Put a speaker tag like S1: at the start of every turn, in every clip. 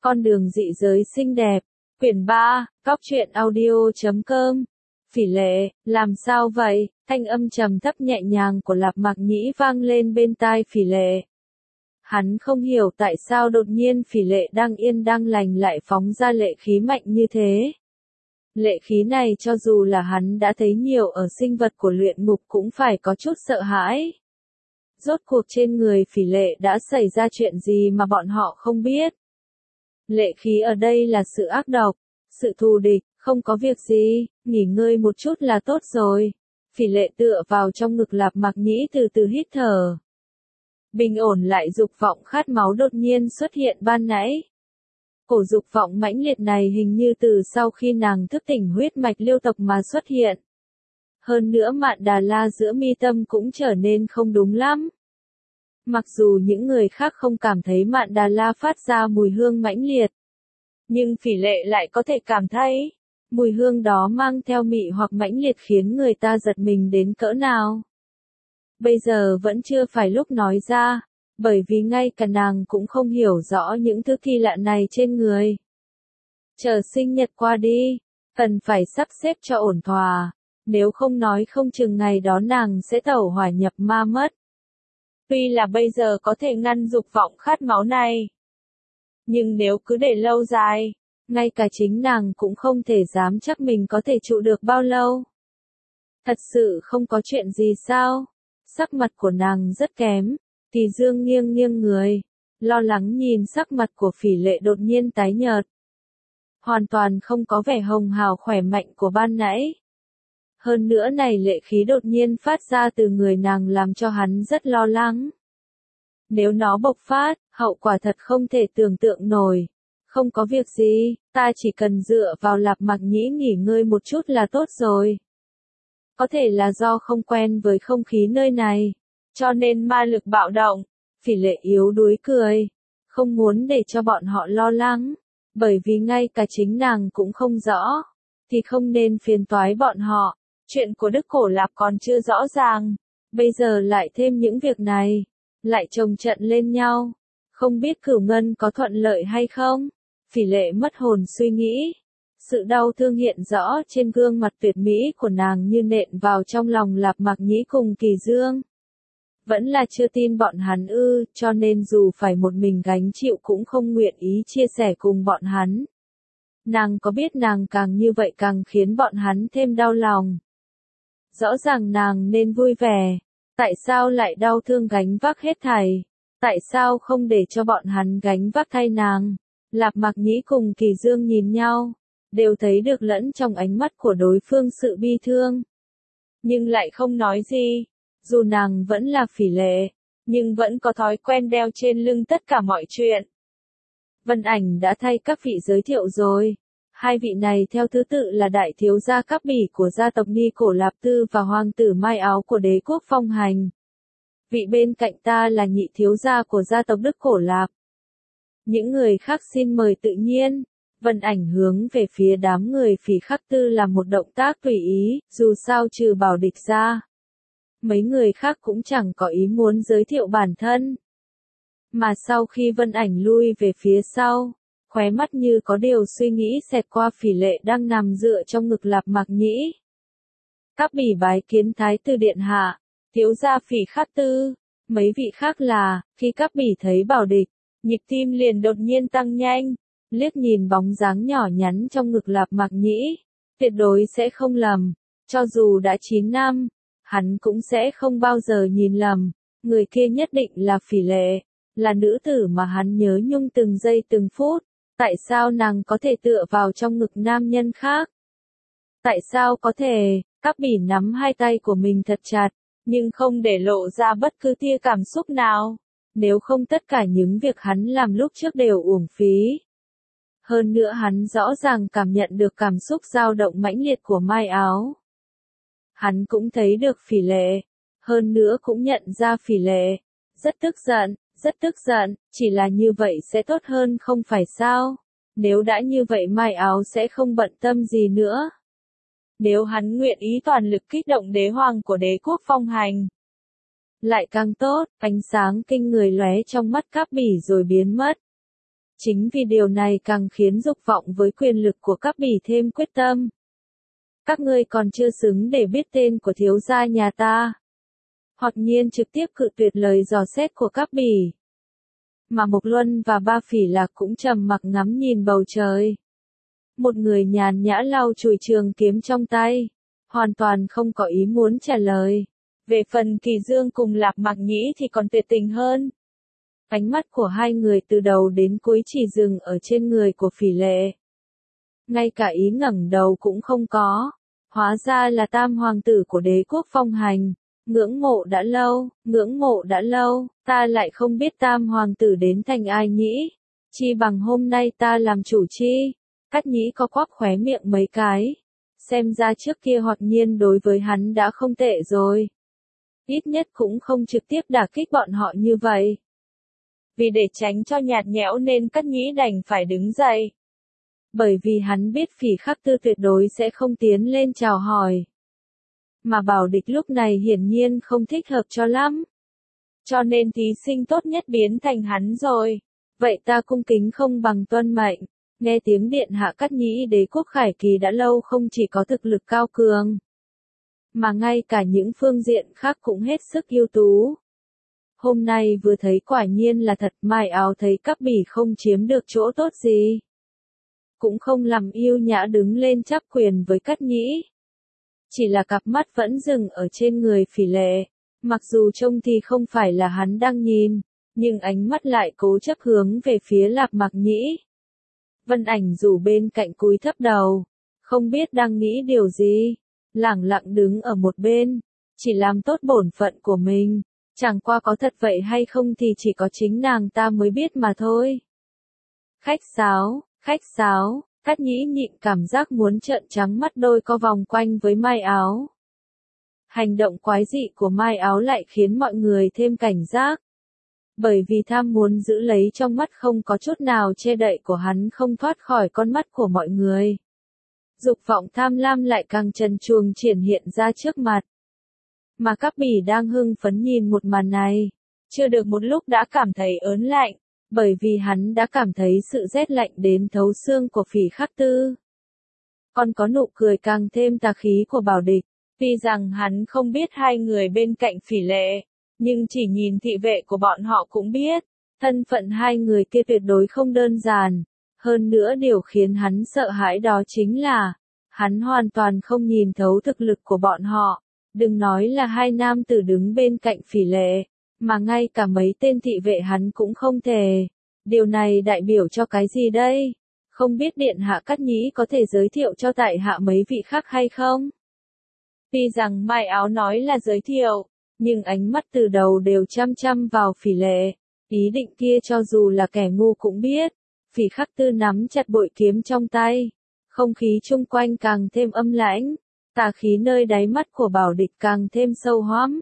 S1: Con đường dị giới xinh đẹp. Quyển 3, Cóc truyện audio.com. Phỉ Lệ, làm sao vậy? Thanh âm trầm thấp nhẹ nhàng của Lạp Mạc Nhĩ vang lên bên tai Phỉ Lệ. Hắn không hiểu tại sao đột nhiên Phỉ Lệ đang yên đang lành lại phóng ra lệ khí mạnh như thế. Lệ khí này cho dù là hắn đã thấy nhiều ở sinh vật của luyện ngục cũng phải có chút sợ hãi. Rốt cuộc trên người Phỉ Lệ đã xảy ra chuyện gì mà bọn họ không biết. Lệ khí ở đây là sự ác độc, sự thù địch, không có việc gì, nghỉ ngơi một chút là tốt rồi. Phỉ Lệ tựa vào trong ngực Lạp Mạc Nhĩ từ từ hít thở. Bình ổn lại dục vọng khát máu đột nhiên xuất hiện ban nãy. Cổ dục vọng mãnh liệt này hình như từ sau khi nàng thức tỉnh huyết mạch liêu tộc mà xuất hiện. Hơn nữa Mạn Đà La giữa mi tâm cũng trở nên không đúng lắm. Mặc dù những người khác không cảm thấy Mạn Đà La phát ra mùi hương mãnh liệt, nhưng Phỉ Lệ lại có thể cảm thấy, mùi hương đó mang theo mị hoặc mãnh liệt khiến người ta giật mình đến cỡ nào. Bây giờ vẫn chưa phải lúc nói ra, bởi vì ngay cả nàng cũng không hiểu rõ những thứ kỳ lạ này trên người. Chờ sinh nhật qua đi, cần phải sắp xếp cho ổn thỏa, nếu không nói không chừng ngày đó nàng sẽ tẩu hỏa nhập ma mất. Tuy là bây giờ có thể ngăn dục vọng khát máu này, nhưng nếu cứ để lâu dài, ngay cả chính nàng cũng không thể dám chắc mình có thể trụ được bao lâu. Thật sự không có chuyện gì sao? Sắc mặt của nàng rất kém, Thì Dương nghiêng nghiêng người, lo lắng nhìn sắc mặt của Phỉ Lệ đột nhiên tái nhợt. Hoàn toàn không có vẻ hồng hào khỏe mạnh của ban nãy. Hơn nữa này lệ khí đột nhiên phát ra từ người nàng làm cho hắn rất lo lắng. Nếu nó bộc phát, hậu quả thật không thể tưởng tượng nổi. Không có việc gì, ta chỉ cần dựa vào Lạp Mạc Nhĩ nghỉ ngơi một chút là tốt rồi. Có thể là do không quen với không khí nơi này, cho nên ma lực bạo động. Phỉ Lệ yếu đuối cười, không muốn để cho bọn họ lo lắng, bởi vì ngay cả chính nàng cũng không rõ, thì không nên phiền toái bọn họ. Chuyện của Đức Cổ Lạp còn chưa rõ ràng, bây giờ lại thêm những việc này, lại chồng trận lên nhau, không biết Cửu Ngân có thuận lợi hay không. Phỉ Lệ mất hồn suy nghĩ, sự đau thương hiện rõ trên gương mặt tuyệt mỹ của nàng như nện vào trong lòng Lạp Mạc Nhĩ cùng Kỳ Dương. Vẫn là chưa tin bọn hắn ư, cho nên dù phải một mình gánh chịu cũng không nguyện ý chia sẻ cùng bọn hắn. Nàng có biết nàng càng như vậy càng khiến bọn hắn thêm đau lòng. Rõ ràng nàng nên vui vẻ, tại sao lại đau thương gánh vác hết thảy, tại sao không để cho bọn hắn gánh vác thay nàng. Lạp Mạc Nhĩ cùng Kỳ Dương nhìn nhau, đều thấy được lẫn trong ánh mắt của đối phương sự bi thương. Nhưng lại không nói gì, dù nàng vẫn là Phỉ Lệ, nhưng vẫn có thói quen đeo trên lưng tất cả mọi chuyện. Vân Ảnh đã thay các vị giới thiệu rồi. Hai vị này theo thứ tự là đại thiếu gia Cáp Bỉ của gia tộc Ni Cổ Lạp Tư và hoàng tử Mai Áo của đế quốc Phong Hành. Vị bên cạnh ta là nhị thiếu gia của gia tộc Đức Cổ Lạp. Những người khác xin mời tự nhiên. Vân Ảnh hướng về phía đám người Phỉ Khắc Tư làm một động tác tùy ý, dù sao trừ Bảo Địch ra. Mấy người khác cũng chẳng có ý muốn giới thiệu bản thân. Mà sau khi Vân Ảnh lui về phía sau, khóe mắt như có điều suy nghĩ xẹt qua Phỉ Lệ đang nằm dựa trong ngực Lạp Mạc Nhĩ. Cáp Bỉ bái kiến Thái tử điện hạ, thiếu gia Phỉ Khắc Tư. Mấy vị khác là, khi Cáp Bỉ thấy Bảo Địch, nhịp tim liền đột nhiên tăng nhanh, liếc nhìn bóng dáng nhỏ nhắn trong ngực Lạp Mạc Nhĩ, tuyệt đối sẽ không lầm, cho dù đã 9 năm, hắn cũng sẽ không bao giờ nhìn lầm, người kia nhất định là Phỉ Lệ, là nữ tử mà hắn nhớ nhung từng giây từng phút. Tại sao nàng có thể tựa vào trong ngực nam nhân khác? Tại sao có thể? Cáp Bỉ nắm hai tay của mình thật chặt, nhưng không để lộ ra bất cứ tia cảm xúc nào. Nếu không tất cả những việc hắn làm lúc trước đều uổng phí. Hơn nữa hắn rõ ràng cảm nhận được cảm xúc dao động mãnh liệt của Mai Áo. Hắn cũng thấy được Phỉ Lệ, hơn nữa cũng nhận ra Phỉ Lệ. Rất tức giận, chỉ là như vậy sẽ tốt hơn không phải sao? Nếu đã như vậy Mai Áo sẽ không bận tâm gì nữa. Nếu hắn nguyện ý toàn lực kích động đế hoàng của đế quốc Phong Hành, lại càng tốt. Ánh sáng kinh người lóe trong mắt Cáp Bỉ rồi biến mất. Chính vì điều này càng khiến dục vọng với quyền lực của các bỉ thêm quyết tâm. Các ngươi còn chưa xứng để biết tên của thiếu gia nhà ta. Hoặc nhiên trực tiếp cự tuyệt lời dò xét của các bỉ. Mà Mộc Luân và Ba Phỉ Lạc cũng trầm mặc ngắm nhìn bầu trời. Một người nhàn nhã lau chùi trường kiếm trong tay, hoàn toàn không có ý muốn trả lời. Về phần Kỳ Dương cùng Lạp Mạc Nhĩ thì còn tuyệt tình hơn. Ánh mắt của hai người từ đầu đến cuối chỉ dừng ở trên người của Phỉ Lệ. Ngay cả ý ngẩng đầu cũng không có. Hóa ra là tam hoàng tử của đế quốc Phong Hành. Ngưỡng mộ đã lâu, ta lại không biết tam hoàng tử đến thành ai nhỉ. Chi bằng hôm nay ta làm chủ chi. Cát Nhĩ có quắp khóe miệng mấy cái. Xem ra trước kia Hoặc nhiên đối với hắn đã không tệ rồi. Ít nhất cũng không trực tiếp đả kích bọn họ như vậy. Vì để tránh cho nhạt nhẽo nên Cát Nhĩ đành phải đứng dậy. Bởi vì hắn biết Phỉ Khắc Tư tuyệt đối sẽ không tiến lên chào hỏi. Mà Bảo Địch lúc này hiển nhiên không thích hợp cho lắm. Cho nên thí sinh tốt nhất biến thành hắn rồi. Vậy ta cung kính không bằng tuân mệnh. Nghe tiếng điện hạ Cát Nhĩ đế quốc Khải Kỳ đã lâu không chỉ có thực lực cao cường, mà ngay cả những phương diện khác cũng hết sức ưu tú. Hôm nay vừa thấy quả nhiên là thật. Mai Áo thấy các bỉ không chiếm được chỗ tốt gì, cũng không làm yêu nhã đứng lên chắp quyền với Cát Nhĩ. Chỉ là cặp mắt vẫn dừng ở trên người Phỉ Lệ, mặc dù trông thì không phải là hắn đang nhìn, nhưng ánh mắt lại cố chấp hướng về phía Lạp Mạc Nhĩ. Vân Ảnh rủ bên cạnh cúi thấp đầu, không biết đang nghĩ điều gì, lẳng lặng đứng ở một bên, chỉ làm tốt bổn phận của mình, chẳng qua có thật vậy hay không thì chỉ có chính nàng ta mới biết mà thôi. Khách sáo, Cát Nhĩ nhịn cảm giác muốn trợn trắng mắt đôi co vòng quanh với Mai Áo. Hành động quái dị của Mai Áo lại khiến mọi người thêm cảnh giác. Bởi vì tham muốn giữ lấy trong mắt không có chút nào che đậy của hắn không thoát khỏi con mắt của mọi người. Dục vọng tham lam lại càng trần truồng triển hiện ra trước mặt. Mà các bỉ đang hưng phấn nhìn một màn này, chưa được một lúc đã cảm thấy ớn lạnh, bởi vì hắn đã cảm thấy sự rét lạnh đến thấu xương của Phỉ Khắc Tư. Còn có nụ cười càng thêm tà khí của Bảo Địch, tuy rằng hắn không biết hai người bên cạnh Phỉ Lệ, nhưng chỉ nhìn thị vệ của bọn họ cũng biết, thân phận hai người kia tuyệt đối không đơn giản. Hơn nữa điều khiến hắn sợ hãi đó chính là, hắn hoàn toàn không nhìn thấu thực lực của bọn họ. Đừng nói là hai nam tử đứng bên cạnh Phỉ Lệ, mà ngay cả mấy tên thị vệ hắn cũng không thể. Điều này đại biểu cho cái gì đây? Không biết điện hạ Cát Nhĩ có thể giới thiệu cho tại hạ mấy vị khác hay không? Tuy rằng Mai Áo nói là giới thiệu, nhưng ánh mắt từ đầu đều chăm chăm vào Phỉ Lệ. Ý định kia cho dù là kẻ ngu cũng biết. Phỉ Khắc Tư nắm chặt bội kiếm trong tay. Không khí chung quanh càng thêm âm lãnh. Tà khí nơi đáy mắt của Bảo Địch càng thêm sâu hoắm.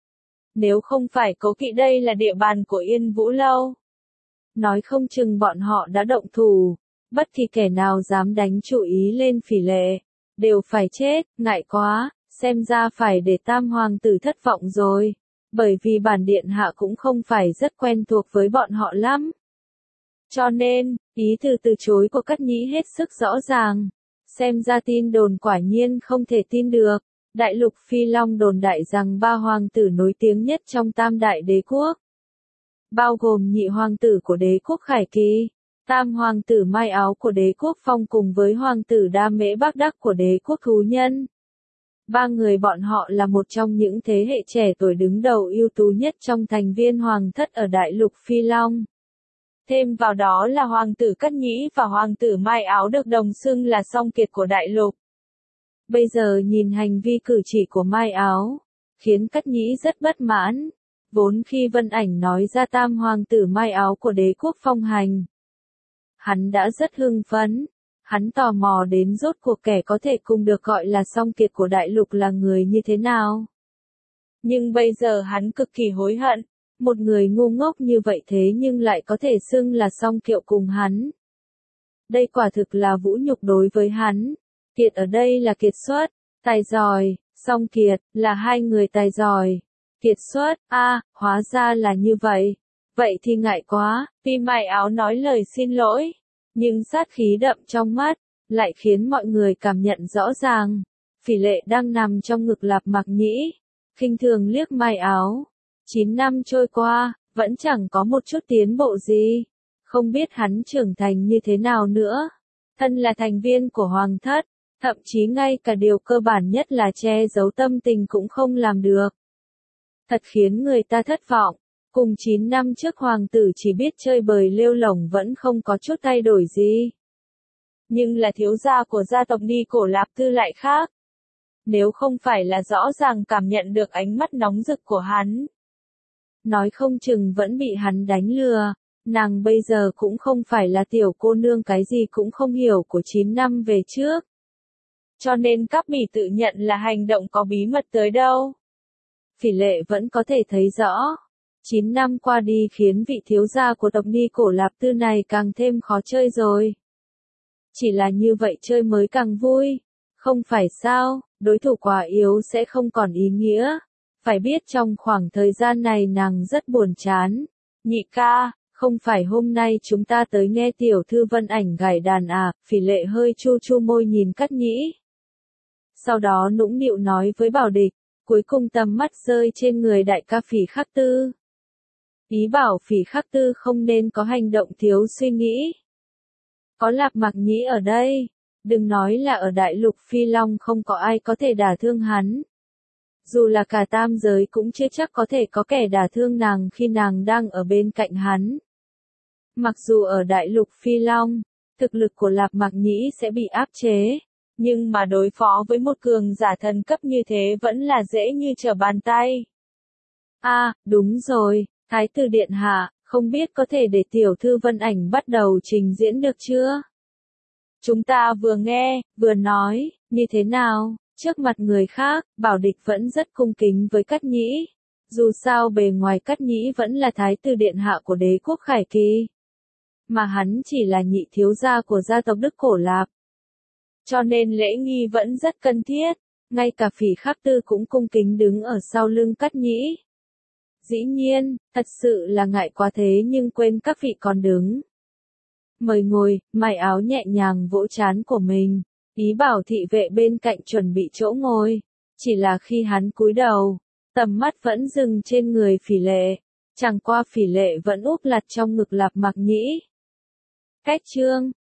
S1: Nếu không phải cố kỵ đây là địa bàn của Yên Vũ Lâu, nói không chừng bọn họ đã động thủ. Bất kỳ kẻ nào dám đánh chủ ý lên Phỉ Lệ, đều phải chết. Ngại quá, xem ra phải để tam hoàng tử thất vọng rồi. Bởi vì bản điện hạ cũng không phải rất quen thuộc với bọn họ lắm. Cho nên, ý từ chối của Cát Nhĩ hết sức rõ ràng. Xem ra tin đồn quả nhiên không thể tin được. Đại lục Phi Long đồn đại rằng ba hoàng tử nổi tiếng nhất trong tam đại đế quốc, bao gồm nhị hoàng tử của đế quốc Khải Kỳ, tam hoàng tử Mai Áo của đế quốc Phong cùng với hoàng tử Đa Mễ Bác Đắc của đế quốc Thú Nhân. Ba người bọn họ là một trong những thế hệ trẻ tuổi đứng đầu ưu tú nhất trong thành viên hoàng thất ở đại lục Phi Long. Thêm vào đó là hoàng tử Cát Nhĩ và hoàng tử Mai Áo được đồng xưng là song kiệt của đại lục. Bây giờ nhìn hành vi cử chỉ của Mai Áo, khiến Cát Nhĩ rất bất mãn. Vốn khi Vân Ảnh nói ra tam hoàng tử Mai Áo của đế quốc Phong Hành, hắn đã rất hưng phấn. Hắn tò mò đến rốt cuộc kẻ có thể cùng được gọi là song kiệt của đại lục là người như thế nào. Nhưng bây giờ hắn cực kỳ hối hận. Một người ngu ngốc như vậy thế nhưng lại có thể xưng là song kiệu cùng hắn. Đây quả thực là vũ nhục đối với hắn. Kiệt ở đây là kiệt xuất, tài giỏi, song kiệt, là hai người tài giỏi. Kiệt xuất, hóa ra là như vậy. Vậy thì ngại quá, vì Mai Áo nói lời xin lỗi, nhưng sát khí đậm trong mắt, lại khiến mọi người cảm nhận rõ ràng. Phỉ Lệ đang nằm trong ngực Lạp Mạc Nhĩ, khinh thường liếc Mai Áo. 9 năm trôi qua, vẫn chẳng có một chút tiến bộ gì. Không biết hắn trưởng thành như thế nào nữa. Thân là thành viên của Hoàng thất, thậm chí ngay cả điều cơ bản nhất là che giấu tâm tình cũng không làm được. Thật khiến người ta thất vọng. Cùng 9 năm trước hoàng tử chỉ biết chơi bời lêu lổng vẫn không có chút thay đổi gì. Nhưng là thiếu gia của gia tộc Ni Cổ Lạp Tư lại khác. Nếu không phải là rõ ràng cảm nhận được ánh mắt nóng rực của hắn. Nói không chừng vẫn bị hắn đánh lừa. Nàng bây giờ cũng không phải là tiểu cô nương cái gì cũng không hiểu của 9 năm về trước. Cho nên Cáp Bỉ tự nhận là hành động có bí mật tới đâu. Phỉ Lệ vẫn có thể thấy rõ. 9 năm qua đi khiến vị thiếu gia của tộc Ni Cổ Lạp Tư này càng thêm khó chơi rồi. Chỉ là như vậy chơi mới càng vui. Không phải sao, đối thủ quá yếu sẽ không còn ý nghĩa. Phải biết trong khoảng thời gian này nàng rất buồn chán. Nhị ca, không phải hôm nay chúng ta tới nghe tiểu thư Vân Ảnh gảy đàn à, Phỉ Lệ hơi chu chu môi nhìn Cát Nhĩ. Sau đó nũng nịu nói với Bảo Địch, cuối cùng tầm mắt rơi trên người đại ca Phỉ Khắc Tư. Ý bảo Phỉ Khắc Tư không nên có hành động thiếu suy nghĩ. Có Lạp Mạc Nhĩ ở đây, đừng nói là ở đại lục Phi Long không có ai có thể đả thương hắn. Dù là cả tam giới cũng chưa chắc có thể có kẻ đả thương nàng khi nàng đang ở bên cạnh hắn. Mặc dù ở đại lục Phi Long, thực lực của Lạp Mạc Nhĩ sẽ bị áp chế, nhưng mà đối phó với một cường giả thần cấp như thế vẫn là dễ như trở bàn tay. À, đúng rồi, Thái tử Điện Hạ, không biết có thể để tiểu thư Vân Ảnh bắt đầu trình diễn được chưa? Chúng ta vừa nghe, vừa nói, như thế nào? Trước mặt người khác, Bảo Địch vẫn rất cung kính với Cát Nhĩ. Dù sao bề ngoài Cát Nhĩ vẫn là Thái tử Điện Hạ của đế quốc Khải Kỳ. Mà hắn chỉ là nhị thiếu gia của gia tộc Đức Cổ Lạp. Cho nên lễ nghi vẫn rất cần thiết. Ngay cả Phỉ Khắc Tư cũng cung kính đứng ở sau lưng Cát Nhĩ. Dĩ nhiên, thật sự là ngại quá thế nhưng quên các vị còn đứng. Mời ngồi, Mai Áo nhẹ nhàng vỗ trán của mình, ý bảo thị vệ bên cạnh chuẩn bị chỗ ngồi. Chỉ là khi hắn cúi đầu, tầm mắt vẫn dừng trên người Phỉ Lệ. Chẳng qua Phỉ Lệ vẫn úp lặt trong ngực Lạp Mạc Nhĩ. Cách chương